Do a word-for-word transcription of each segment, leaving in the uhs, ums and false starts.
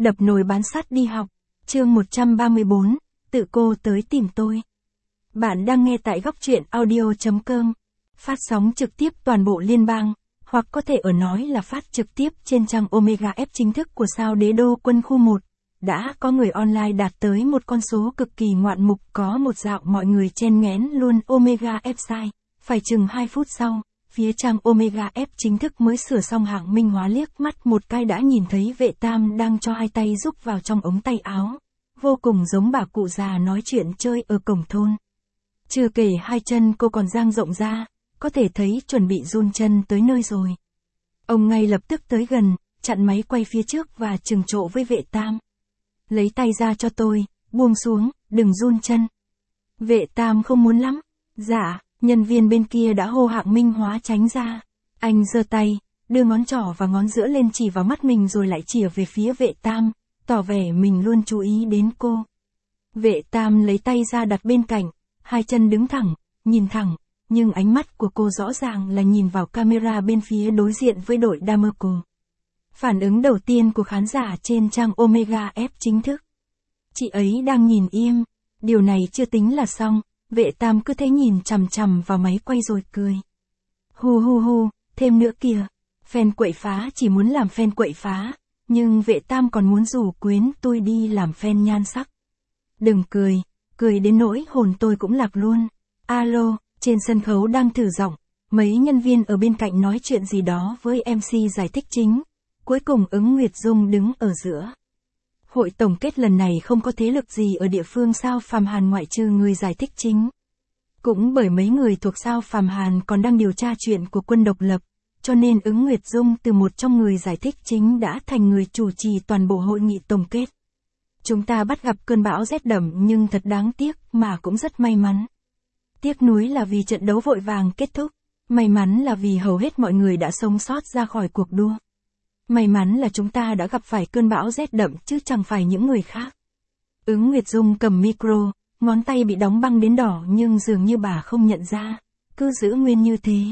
Đập nồi bán sắt đi học. Chương một trăm ba mươi bốn, tự cô tới tìm tôi. Bạn đang nghe tại góc truyện audio chấm com. Phát sóng trực tiếp toàn bộ liên bang, hoặc có thể ở nói là phát trực tiếp trên trang Omega F chính thức của sao Đế Đô Quân khu một. Đã có người online đạt tới một con số cực kỳ ngoạn mục, có một dạo mọi người chen nghén luôn Omega F sai. Phải chừng hai phút sau, phía trang Omega F chính thức mới sửa xong hạng minh hóa liếc mắt một cái đã nhìn thấy vệ tam đang cho hai tay rúc vào trong ống tay áo. Vô cùng giống bà cụ già nói chuyện chơi ở cổng thôn. Chưa kể hai chân cô còn dang rộng ra, có thể thấy chuẩn bị run chân tới nơi rồi. Ông ngay lập tức tới gần, chặn máy quay phía trước và trừng trộ với vệ tam. Lấy tay ra cho tôi, buông xuống, đừng run chân. Vệ tam không muốn lắm. Dạ, nhân viên bên kia đã hô hạng minh hóa tránh ra. Anh giơ tay, đưa ngón trỏ và ngón giữa lên chỉ vào mắt mình rồi lại chìa về phía vệ tam, tỏ vẻ mình luôn chú ý đến cô. Vệ tam lấy tay ra đặt bên cạnh, hai chân đứng thẳng, nhìn thẳng, nhưng ánh mắt của cô rõ ràng là nhìn vào camera bên phía đối diện với đội Damerco. Phản ứng đầu tiên của khán giả trên trang Omega F chính thức. Chị ấy đang nhìn im, điều này chưa tính là xong, vệ tam cứ thế nhìn chằm chằm vào máy quay rồi cười. Hu hu hu, thêm nữa kìa, fan quậy phá chỉ muốn làm fan quậy phá, nhưng vệ tam còn muốn rủ quyến tôi đi làm fan nhan sắc. Đừng cười, cười đến nỗi hồn tôi cũng lạc luôn. Alo, trên sân khấu đang thử giọng, mấy nhân viên ở bên cạnh nói chuyện gì đó với em xê giải thích chính. Cuối cùng Ứng Nguyệt Dung đứng ở giữa. Hội tổng kết lần này không có thế lực gì ở địa phương sao Phàm Hàn ngoại trừ người giải thích chính. Cũng bởi mấy người thuộc sao Phàm Hàn còn đang điều tra chuyện của quân độc lập, cho nên Ứng Nguyệt Dung từ một trong người giải thích chính đã thành người chủ trì toàn bộ hội nghị tổng kết. Chúng ta bắt gặp cơn bão rét đậm nhưng thật đáng tiếc mà cũng rất may mắn. Tiếc nuối là vì trận đấu vội vàng kết thúc, may mắn là vì hầu hết mọi người đã sống sót ra khỏi cuộc đua. May mắn là chúng ta đã gặp phải cơn bão rét đậm chứ chẳng phải những người khác. Ứng Nguyệt Dung cầm micro, ngón tay bị đóng băng đến đỏ nhưng dường như bà không nhận ra, cứ giữ nguyên như thế.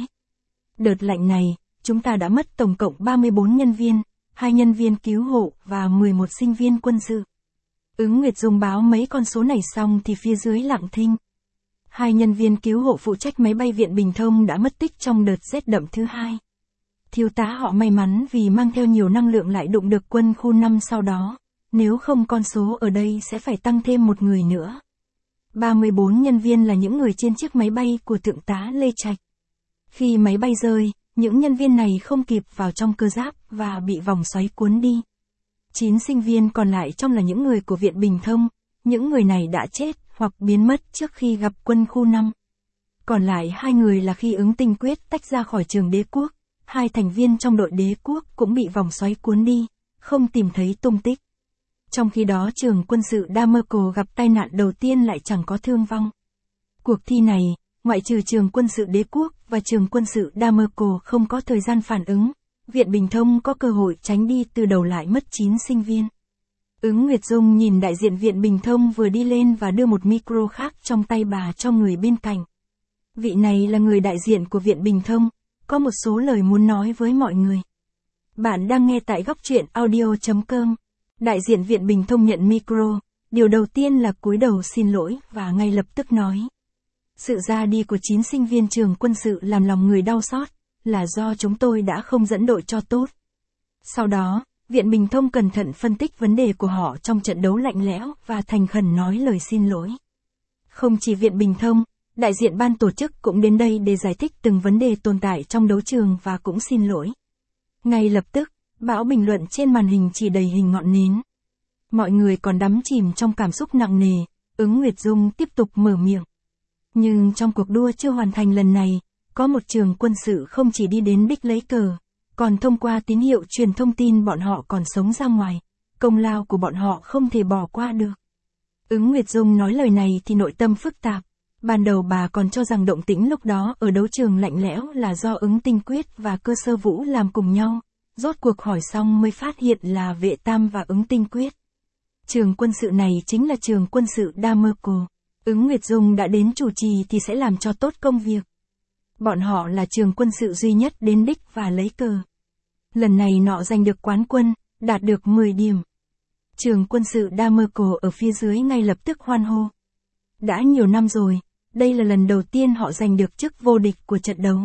Đợt lạnh này, chúng ta đã mất tổng cộng ba mươi bốn nhân viên, hai nhân viên cứu hộ và mười một sinh viên quân sự. Ứng Nguyệt Dung báo mấy con số này xong thì phía dưới lặng thinh. Hai nhân viên cứu hộ phụ trách máy bay Viện Bình Thông đã mất tích trong đợt rét đậm thứ hai. Thiếu tá họ may mắn vì mang theo nhiều năng lượng lại đụng được quân khu năm sau đó, nếu không con số ở đây sẽ phải tăng thêm một người nữa. ba mươi bốn nhân viên là những người trên chiếc máy bay của Thượng tá Lê Trạch. Khi máy bay rơi, những nhân viên này không kịp vào trong cơ giáp và bị vòng xoáy cuốn đi. chín sinh viên còn lại trong là những người của Viện Bình Thông, những người này đã chết hoặc biến mất trước khi gặp quân khu năm. Còn lại hai người là khi Ứng Tinh Quyết tách ra khỏi trường Đế Quốc. Hai thành viên trong đội Đế Quốc cũng bị vòng xoáy cuốn đi, không tìm thấy tung tích. Trong khi đó trường quân sự Damerco gặp tai nạn đầu tiên lại chẳng có thương vong. Cuộc thi này, ngoại trừ trường quân sự Đế Quốc và trường quân sự Damerco không có thời gian phản ứng, Viện Bình Thông có cơ hội tránh đi từ đầu lại mất chín sinh viên. Ứng Nguyệt Dung nhìn đại diện Viện Bình Thông vừa đi lên và đưa một micro khác trong tay bà cho người bên cạnh. Vị này là người đại diện của Viện Bình Thông. Có một số lời muốn nói với mọi người. Bạn đang nghe tại góc truyện audio chấm com. Đại diện Viện Bình Thông nhận micro, điều đầu tiên là cúi đầu xin lỗi và ngay lập tức nói. Sự ra đi của chín sinh viên trường quân sự làm lòng người đau xót, là do chúng tôi đã không dẫn đội cho tốt. Sau đó, Viện Bình Thông cẩn thận phân tích vấn đề của họ trong trận đấu lạnh lẽo và thành khẩn nói lời xin lỗi. Không chỉ Viện Bình Thông, đại diện ban tổ chức cũng đến đây để giải thích từng vấn đề tồn tại trong đấu trường và cũng xin lỗi. Ngay lập tức, bão bình luận trên màn hình chỉ đầy hình ngọn nến. Mọi người còn đắm chìm trong cảm xúc nặng nề, Ứng Nguyệt Dung tiếp tục mở miệng. Nhưng trong cuộc đua chưa hoàn thành lần này, có một trường quân sự không chỉ đi đến đích lấy cờ, còn thông qua tín hiệu truyền thông tin bọn họ còn sống ra ngoài, công lao của bọn họ không thể bỏ qua được. Ứng Nguyệt Dung nói lời này thì nội tâm phức tạp. Ban đầu bà còn cho rằng động tĩnh lúc đó ở đấu trường lạnh lẽo là do Ứng Tinh Quyết và Cơ Sơ Vũ làm cùng nhau, rốt cuộc hỏi xong mới phát hiện là Vệ Tam và Ứng Tinh Quyết. Trường quân sự này chính là trường quân sự Damerco. Ứng Nguyệt Dung đã đến chủ trì thì sẽ làm cho tốt công việc. Bọn họ là trường quân sự duy nhất đến đích và lấy cờ. Lần này nọ giành được quán quân, đạt được mười điểm. Trường quân sự Damerco ở phía dưới ngay lập tức hoan hô. Đã nhiều năm rồi, đây là lần đầu tiên họ giành được chức vô địch của trận đấu.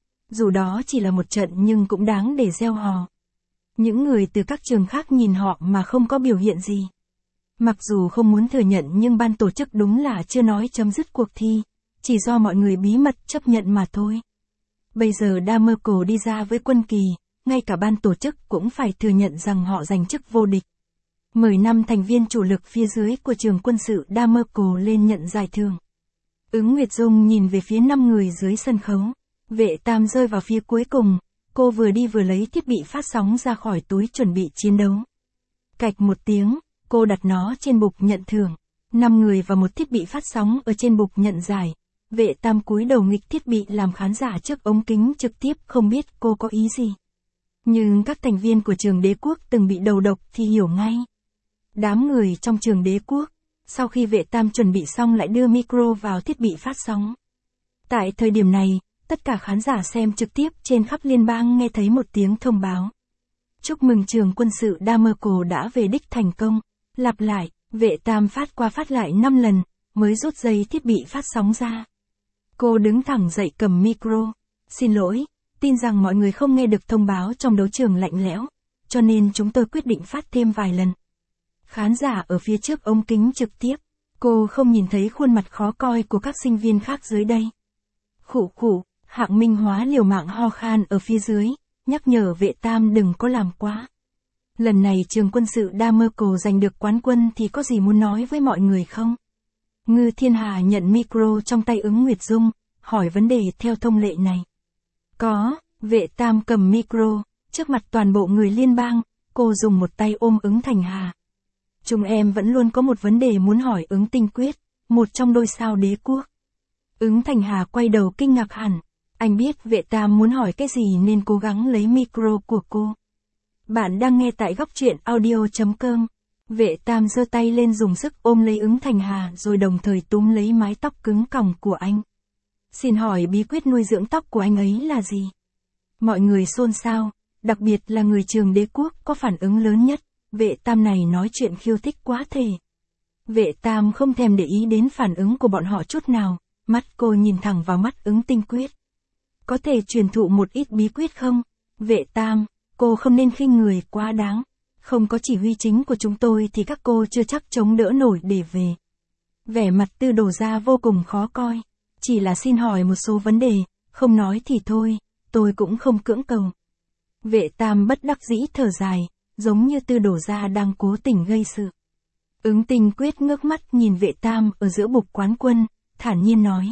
Dù đó chỉ là một trận nhưng cũng đáng để reo hò. Những người từ các trường khác nhìn họ mà không có biểu hiện gì. Mặc dù không muốn thừa nhận nhưng ban tổ chức đúng là chưa nói chấm dứt cuộc thi, chỉ do mọi người bí mật chấp nhận mà thôi. Bây giờ Damerco đi ra với quân kỳ, ngay cả ban tổ chức cũng phải thừa nhận rằng họ giành chức vô địch. Mời năm thành viên chủ lực phía dưới của trường quân sự Damerco lên nhận giải thưởng. Ứng Nguyệt Dung nhìn về phía năm người dưới sân khấu. Vệ Tam rơi vào phía cuối cùng, cô vừa đi vừa lấy thiết bị phát sóng ra khỏi túi chuẩn bị chiến đấu. Cạch một tiếng, cô đặt nó trên bục nhận thưởng. Năm người và một thiết bị phát sóng ở trên bục nhận giải. Vệ Tam cúi đầu nghịch thiết bị làm khán giả trước ống kính trực tiếp không biết cô có ý gì. Nhưng các thành viên của trường Đế Quốc từng bị đầu độc thì hiểu ngay. Đám người trong trường Đế Quốc, sau khi Vệ Tam chuẩn bị xong lại đưa micro vào thiết bị phát sóng. Tại thời điểm này, tất cả khán giả xem trực tiếp trên khắp liên bang nghe thấy một tiếng thông báo. Chúc mừng trường quân sự Damerco đã về đích thành công. Lặp lại, Vệ Tam phát qua phát lại năm lần, mới rút dây thiết bị phát sóng ra. Cô đứng thẳng dậy cầm micro. Xin lỗi, tin rằng mọi người không nghe được thông báo trong đấu trường lạnh lẽo, cho nên chúng tôi quyết định phát thêm vài lần. Khán giả ở phía trước ống kính trực tiếp, cô không nhìn thấy khuôn mặt khó coi của các sinh viên khác dưới đây. Khụ khụ, Hạng Minh Hóa liều mạng ho khan ở phía dưới, nhắc nhở Vệ Tam đừng có làm quá. Lần này trường quân sự Damerco giành được quán quân thì có gì muốn nói với mọi người không? Ngư Thiên Hà nhận micro trong tay Ứng Nguyệt Dung, hỏi vấn đề theo thông lệ này. Có, Vệ Tam cầm micro, trước mặt toàn bộ người liên bang, cô dùng một tay ôm Ứng Thành Hà. Chúng em vẫn luôn có một vấn đề muốn hỏi Ứng Tinh Quyết, một trong đôi sao Đế Quốc. Ứng Thành Hà quay đầu kinh ngạc hẳn, anh biết Vệ Tam muốn hỏi cái gì nên cố gắng lấy micro của cô. Bạn đang nghe tại góc truyện audio chấm com. Vệ Tam giơ tay lên dùng sức ôm lấy Ứng Thành Hà rồi đồng thời túm lấy mái tóc cứng còng của anh. Xin hỏi bí quyết nuôi dưỡng tóc của anh ấy là gì? Mọi người xôn xao, đặc biệt là người trường Đế Quốc có phản ứng lớn nhất. Vệ Tam này nói chuyện khiêu thích quá thể. Vệ Tam không thèm để ý đến phản ứng của bọn họ chút nào, mắt cô nhìn thẳng vào mắt Ứng Tinh Quyết. Có thể truyền thụ một ít bí quyết không? Vệ Tam, cô không nên khinh người quá đáng. Không có chỉ huy chính của chúng tôi thì các cô chưa chắc chống đỡ nổi để về. Vẻ mặt Tư Đồ Gia vô cùng khó coi. Chỉ là xin hỏi một số vấn đề, không nói thì thôi, tôi cũng không cưỡng cầu. Vệ Tam bất đắc dĩ thở dài, giống như Tư Đồ Gia đang cố tình gây sự. Ứng Tinh Quyết ngước mắt nhìn Vệ Tam ở giữa bục quán quân, thản nhiên nói.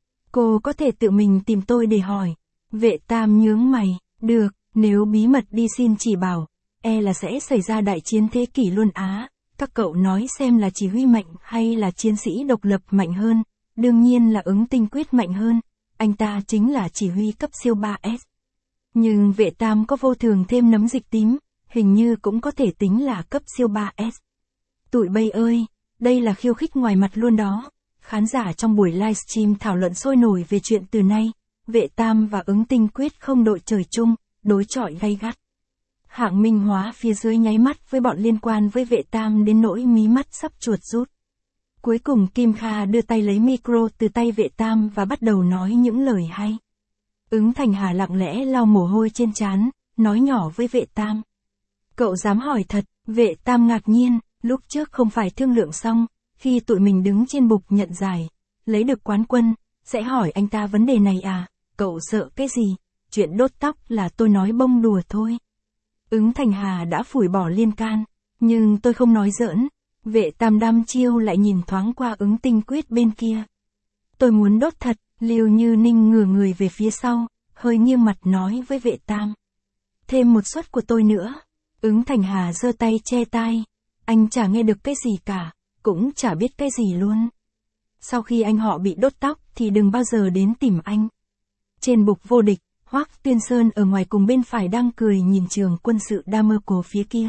Cô có thể tự mình tìm tôi để hỏi. Vệ Tam nhướng mày, được, nếu bí mật đi xin chỉ bảo, e là sẽ xảy ra đại chiến thế kỷ luôn á. Các cậu nói xem là chỉ huy mạnh hay là chiến sĩ độc lập mạnh hơn. Đương nhiên là Ứng Tinh Quyết mạnh hơn, anh ta chính là chỉ huy cấp siêu ba S. Nhưng Vệ Tam có vô thường thêm nấm dịch tím, hình như cũng có thể tính là cấp siêu ba S. Tụi bay ơi, đây là khiêu khích ngoài mặt luôn đó. Khán giả trong buổi livestream thảo luận sôi nổi về chuyện từ nay, Vệ Tam và Ứng Tinh Quyết không đội trời chung, đối chọi gay gắt. Hạng Minh Hóa phía dưới nháy mắt với bọn liên quan với Vệ Tam đến nỗi mí mắt sắp chuột rút. Cuối cùng Kim Kha đưa tay lấy micro từ tay Vệ Tam và bắt đầu nói những lời hay. Ứng Thành Hà lặng lẽ lau mồ hôi trên trán, nói nhỏ với Vệ Tam. Cậu dám hỏi thật? Vệ Tam ngạc nhiên, lúc trước không phải thương lượng xong, khi tụi mình đứng trên bục nhận giải, lấy được quán quân, sẽ hỏi anh ta vấn đề này à? Cậu sợ cái gì? Chuyện đốt tóc là tôi nói bông đùa thôi. Ứng Thành Hà đã phủi bỏ liên can, nhưng tôi không nói giỡn. Vệ Tam đăm chiêu lại nhìn thoáng qua Ứng Tinh Quyết bên kia. Tôi muốn đốt thật. Liêu Như Ninh ngửa người về phía sau, hơi nghiêng mặt nói với Vệ Tam. Thêm một suất của tôi nữa. Ứng Thành Hà giơ tay che tai. Anh chả nghe được cái gì cả, cũng chả biết cái gì luôn. Sau khi anh họ bị đốt tóc thì đừng bao giờ đến tìm anh. Trên bục vô địch, Hoắc Tuyên Sơn ở ngoài cùng bên phải đang cười nhìn trường quân sự Damerco phía kia.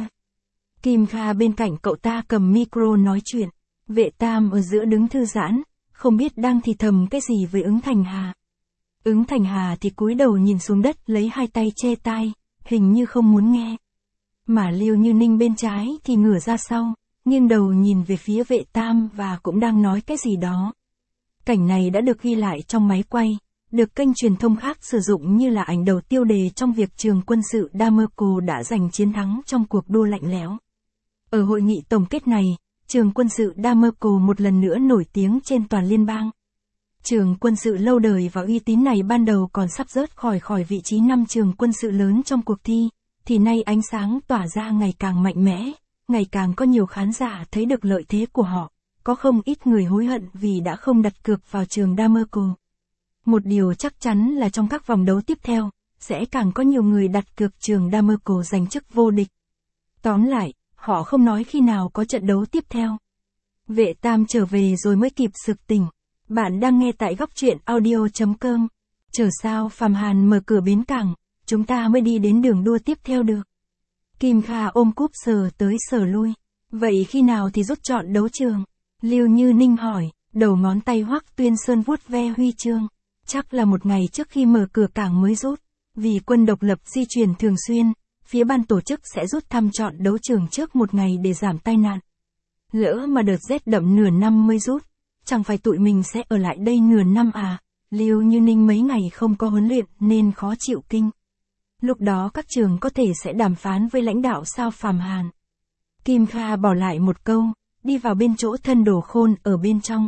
Kim Kha bên cạnh cậu ta cầm micro nói chuyện. Vệ Tam ở giữa đứng thư giãn, không biết đang thì thầm cái gì với Ứng Thành Hà. Ứng Thành Hà thì cúi đầu nhìn xuống đất lấy hai tay che tai, hình như không muốn nghe. Mà Liêu Như Ninh bên trái thì ngửa ra sau, nghiêng đầu nhìn về phía Vệ Tam và cũng đang nói cái gì đó. Cảnh này đã được ghi lại trong máy quay, được kênh truyền thông khác sử dụng như là ảnh đầu tiêu đề trong việc trường quân sự Damerco đã giành chiến thắng trong cuộc đua lạnh lẽo. Ở hội nghị tổng kết này, trường quân sự Damerco một lần nữa nổi tiếng trên toàn liên bang. Trường quân sự lâu đời và uy tín này ban đầu còn sắp rớt khỏi khỏi vị trí năm trường quân sự lớn trong cuộc thi, thì nay ánh sáng tỏa ra ngày càng mạnh mẽ, ngày càng có nhiều khán giả thấy được lợi thế của họ, có không ít người hối hận vì đã không đặt cược vào trường Damerco. Một điều chắc chắn là trong các vòng đấu tiếp theo, sẽ càng có nhiều người đặt cược trường Damerco giành chức vô địch. Tóm lại, họ không nói khi nào có trận đấu tiếp theo. Vệ Tam trở về rồi mới kịp sực tỉnh. Bạn đang nghe tại góc truyện audio chấm com. Chờ sao Phàm Hàn mở cửa bến cảng, chúng ta mới đi đến đường đua tiếp theo được. Kim Kha ôm cúp sờ tới sờ lui. Vậy khi nào thì rút chọn đấu trường? Liêu Như Ninh hỏi, đầu ngón tay Hoắc Tuyên Sơn vuốt ve huy chương. Chắc là một ngày trước khi mở cửa cảng mới rút. Vì quân độc lập di chuyển thường xuyên, phía ban tổ chức sẽ rút thăm chọn đấu trường trước một ngày để giảm tai nạn. Lỡ mà đợt rét đậm nửa năm mới rút, chẳng phải tụi mình sẽ ở lại đây nửa năm à? Liêu Như Ninh mấy ngày không có huấn luyện nên khó chịu kinh. Lúc đó các trường có thể sẽ đàm phán với lãnh đạo sao Phàm Hàn. Kim Kha bỏ lại một câu, đi vào bên chỗ Thân Đồ Khôn ở bên trong.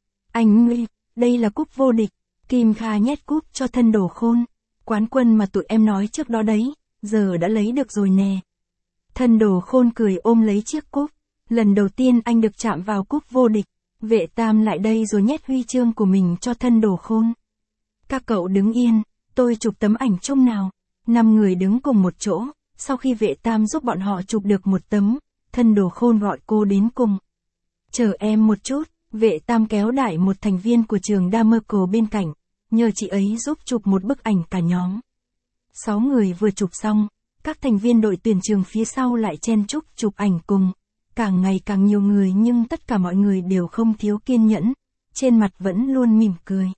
Anh Nguy, đây là cúp vô địch. Kim Kha nhét cúp cho Thân Đồ Khôn. Quán quân mà tụi em nói trước đó đấy, giờ đã lấy được rồi nè. Thân Đồ Khôn cười ôm lấy chiếc cúp. Lần đầu tiên anh được chạm vào cúp vô địch. Vệ Tam lại đây rồi nhét huy chương của mình cho Thân Đồ Khôn. Các cậu đứng yên, tôi chụp tấm ảnh chung nào. Năm người đứng cùng một chỗ, sau khi Vệ Tam giúp bọn họ chụp được một tấm, Thân Đồ Khôn gọi cô đến cùng. Chờ em một chút, Vệ Tam kéo đại một thành viên của trường Damerco bên cạnh, nhờ chị ấy giúp chụp một bức ảnh cả nhóm. Sáu người vừa chụp xong, các thành viên đội tuyển trường phía sau lại chen chúc chụp ảnh cùng. Càng ngày càng nhiều người nhưng tất cả mọi người đều không thiếu kiên nhẫn, trên mặt vẫn luôn mỉm cười.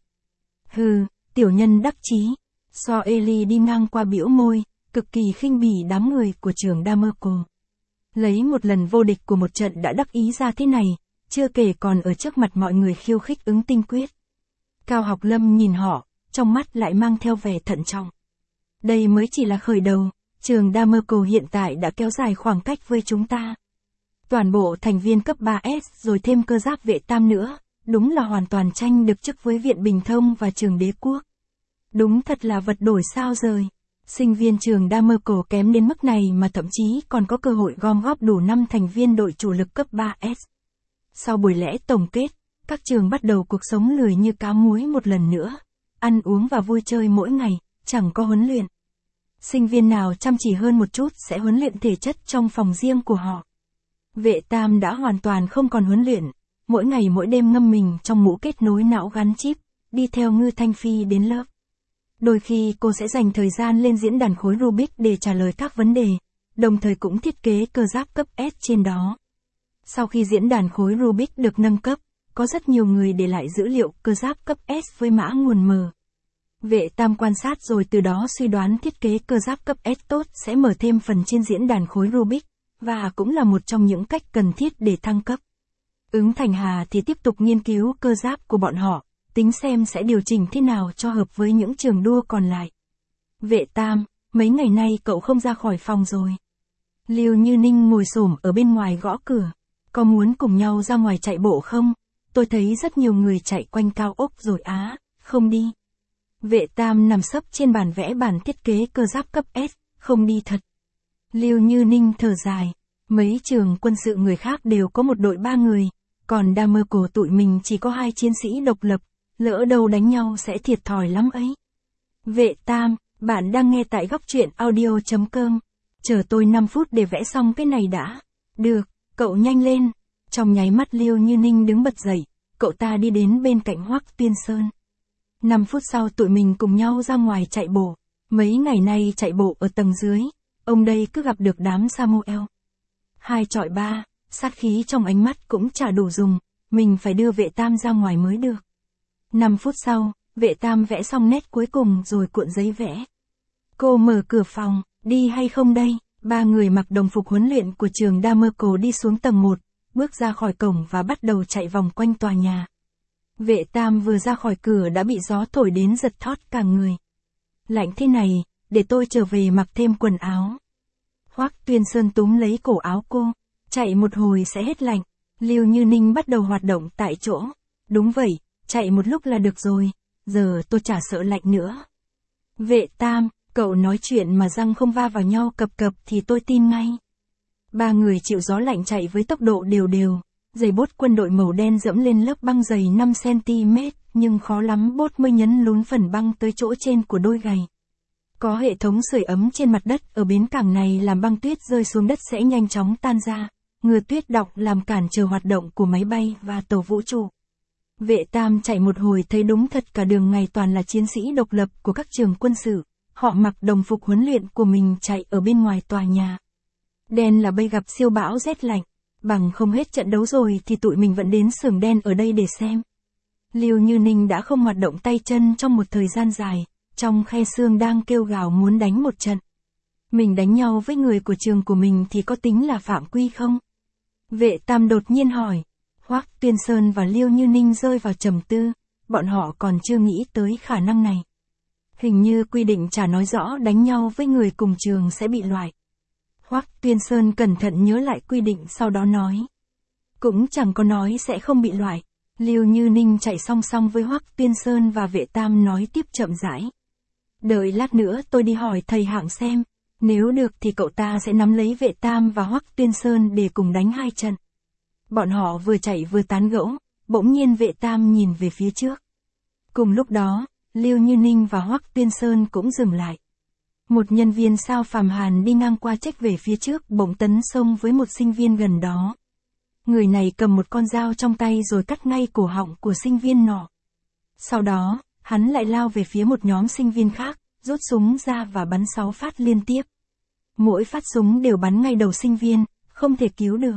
Hừ, tiểu nhân đắc chí. So Eli đi ngang qua bĩu môi, cực kỳ khinh bỉ đám người của trường Damerco. Lấy một lần vô địch của một trận đã đắc ý ra thế này, chưa kể còn ở trước mặt mọi người khiêu khích ứng tinh quyết. Cao Học Lâm nhìn họ, trong mắt lại mang theo vẻ thận trọng. Đây mới chỉ là khởi đầu, trường Damerco hiện tại đã kéo dài khoảng cách với chúng ta. Toàn bộ thành viên cấp ba S rồi thêm cơ giáp Vệ Tam nữa, đúng là hoàn toàn tranh được chức với Viện Bình Thông và trường Đế Quốc. Đúng thật là vật đổi sao rời. Sinh viên trường Damerco kém đến mức này mà thậm chí còn có cơ hội gom góp đủ năm thành viên đội chủ lực cấp ba S. Sau buổi lễ tổng kết, các trường bắt đầu cuộc sống lười như cá muối một lần nữa. Ăn uống và vui chơi mỗi ngày, chẳng có huấn luyện. Sinh viên nào chăm chỉ hơn một chút sẽ huấn luyện thể chất trong phòng riêng của họ. Vệ Tam đã hoàn toàn không còn huấn luyện, mỗi ngày mỗi đêm ngâm mình trong mũ kết nối não gắn chip, đi theo Ngư Thanh Phi đến lớp. Đôi khi cô sẽ dành thời gian lên diễn đàn khối Rubik để trả lời các vấn đề, đồng thời cũng thiết kế cơ giáp cấp S trên đó. Sau khi diễn đàn khối Rubik được nâng cấp, có rất nhiều người để lại dữ liệu cơ giáp cấp S với mã nguồn mở. Vệ Tam quan sát rồi từ đó suy đoán thiết kế cơ giáp cấp S tốt sẽ mở thêm phần trên diễn đàn khối Rubik, và cũng là một trong những cách cần thiết để thăng cấp. Ứng Thành Hà thì tiếp tục nghiên cứu cơ giáp của bọn họ, tính xem sẽ điều chỉnh thế nào cho hợp với những trường đua còn lại. Vệ Tam, mấy ngày nay cậu không ra khỏi phòng rồi. Liêu Như Ninh ngồi xổm ở bên ngoài gõ cửa. Có muốn cùng nhau ra ngoài chạy bộ không? Tôi thấy rất nhiều người chạy quanh cao ốc rồi á, không đi. Vệ Tam nằm sấp trên bàn vẽ bản thiết kế cơ giáp cấp S, không đi thật. Liêu Như Ninh thở dài. Mấy trường quân sự người khác đều có một đội ba người, còn Damerco tụi mình chỉ có hai chiến sĩ độc lập, lỡ đâu đánh nhau sẽ thiệt thòi lắm ấy. Vệ Tam, bạn đang nghe tại góc truyện audio chấm com. Chờ tôi năm phút để vẽ xong cái này đã. Được, cậu nhanh lên. Trong nháy mắt Liêu Như Ninh đứng bật dậy, cậu ta đi đến bên cạnh Hoắc Tuyên Sơn. năm phút sau tụi mình cùng nhau ra ngoài chạy bộ. Mấy ngày nay chạy bộ ở tầng dưới, ông đây cứ gặp được đám Samuel. Hai chọi ba, sát khí trong ánh mắt cũng chả đủ dùng, mình phải đưa Vệ Tam ra ngoài mới được. năm phút sau, Vệ Tam vẽ xong nét cuối cùng rồi cuộn giấy vẽ. Cô mở cửa phòng, đi hay không đây? Ba người mặc đồng phục huấn luyện của trường Damerco đi xuống tầng một, bước ra khỏi cổng và bắt đầu chạy vòng quanh tòa nhà. Vệ Tam vừa ra khỏi cửa đã bị gió thổi đến giật thót cả người. Lạnh thế này, để tôi trở về mặc thêm quần áo. Hoắc Tuyên Sơn túm lấy cổ áo cô, chạy một hồi sẽ hết lạnh. Lưu Như Ninh bắt đầu hoạt động tại chỗ. Đúng vậy, chạy một lúc là được rồi, giờ tôi chả sợ lạnh nữa. Vệ Tam, cậu nói chuyện mà răng không va vào nhau cập cập thì tôi tin ngay. Ba người chịu gió lạnh chạy với tốc độ đều đều, giày bốt quân đội màu đen dẫm lên lớp băng dày năm xăng ti mét, nhưng khó lắm bốt mới nhấn lún phần băng tới chỗ trên của đôi giày. Có hệ thống sưởi ấm trên mặt đất ở bến cảng này làm băng tuyết rơi xuống đất sẽ nhanh chóng tan ra, ngừa tuyết đọng làm cản trở hoạt động của máy bay và tàu vũ trụ. Vệ Tam chạy một hồi thấy đúng thật cả đường ngày toàn là chiến sĩ độc lập của các trường quân sự, họ mặc đồng phục huấn luyện của mình chạy ở bên ngoài tòa nhà. Đen là bây gặp siêu bão rét lạnh, bằng không hết trận đấu rồi thì tụi mình vẫn đến xưởng đen ở đây để xem. Lưu Như Ninh đã không hoạt động tay chân trong một thời gian dài, trong khe xương đang kêu gào muốn đánh một trận. Mình đánh nhau với người của trường của mình thì có tính là phạm quy không? Vệ Tam đột nhiên hỏi. Hoắc Tuyên Sơn và Lưu Như Ninh rơi vào trầm tư, bọn họ còn chưa nghĩ tới khả năng này. Hình như quy định chả nói rõ đánh nhau với người cùng trường sẽ bị loại. Hoắc Tuyên Sơn cẩn thận nhớ lại quy định sau đó nói. Cũng chẳng có nói sẽ không bị loại. Lưu Như Ninh chạy song song với Hoắc Tuyên Sơn và Vệ Tam nói tiếp chậm rãi. Đợi lát nữa tôi đi hỏi thầy Hạng xem, nếu được thì cậu ta sẽ nắm lấy Vệ Tam và Hoắc Tuyên Sơn để cùng đánh hai trận. Bọn họ vừa chạy vừa tán gẫu, bỗng nhiên Vệ Tam nhìn về phía trước. Cùng lúc đó, Lưu Như Ninh và Hoắc Tuyên Sơn cũng dừng lại. Một nhân viên sao phàm hàn đi ngang qua trách về phía trước bỗng tấn xông với một sinh viên gần đó. Người này cầm một con dao trong tay rồi cắt ngay cổ họng của sinh viên nọ. Sau đó, hắn lại lao về phía một nhóm sinh viên khác, rút súng ra và bắn sáu phát liên tiếp. Mỗi phát súng đều bắn ngay đầu sinh viên, không thể cứu được.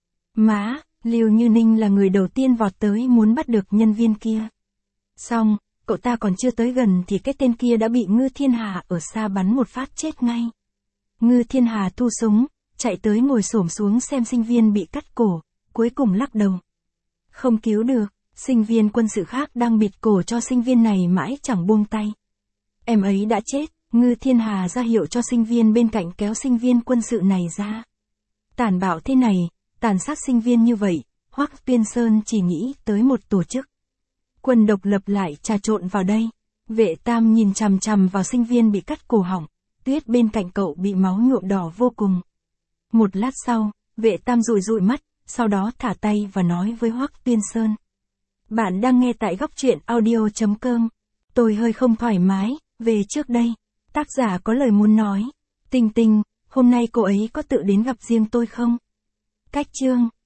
Má, Lưu Như Ninh là người đầu tiên vọt tới muốn bắt được nhân viên kia. Xong, cậu ta còn chưa tới gần thì cái tên kia đã bị Ngư Thiên Hà ở xa bắn một phát chết ngay. Ngư Thiên Hà thu súng, chạy tới ngồi xổm xuống xem sinh viên bị cắt cổ, cuối cùng lắc đầu. Không cứu được, sinh viên quân sự khác đang bịt cổ cho sinh viên này mãi chẳng buông tay. Em ấy đã chết, Ngư Thiên Hà ra hiệu cho sinh viên bên cạnh kéo sinh viên quân sự này ra. Tàn bạo thế này, tàn sát sinh viên như vậy, Hoắc Tuyên Sơn chỉ nghĩ tới một tổ chức. Quân độc lập lại trà trộn vào đây. Vệ Tam nhìn chằm chằm vào sinh viên bị cắt cổ họng, tuyết bên cạnh cậu bị máu nhuộm đỏ vô cùng. Một lát sau, Vệ Tam dụi dụi mắt, sau đó thả tay và nói với Hoắc Tuyên Sơn. Bạn đang nghe tại góc truyện audio chấm com. Tôi hơi không thoải mái, về trước đây. Tác giả có lời muốn nói. Tình Tình, hôm nay cô ấy có tự đến gặp riêng tôi không? Cách chương.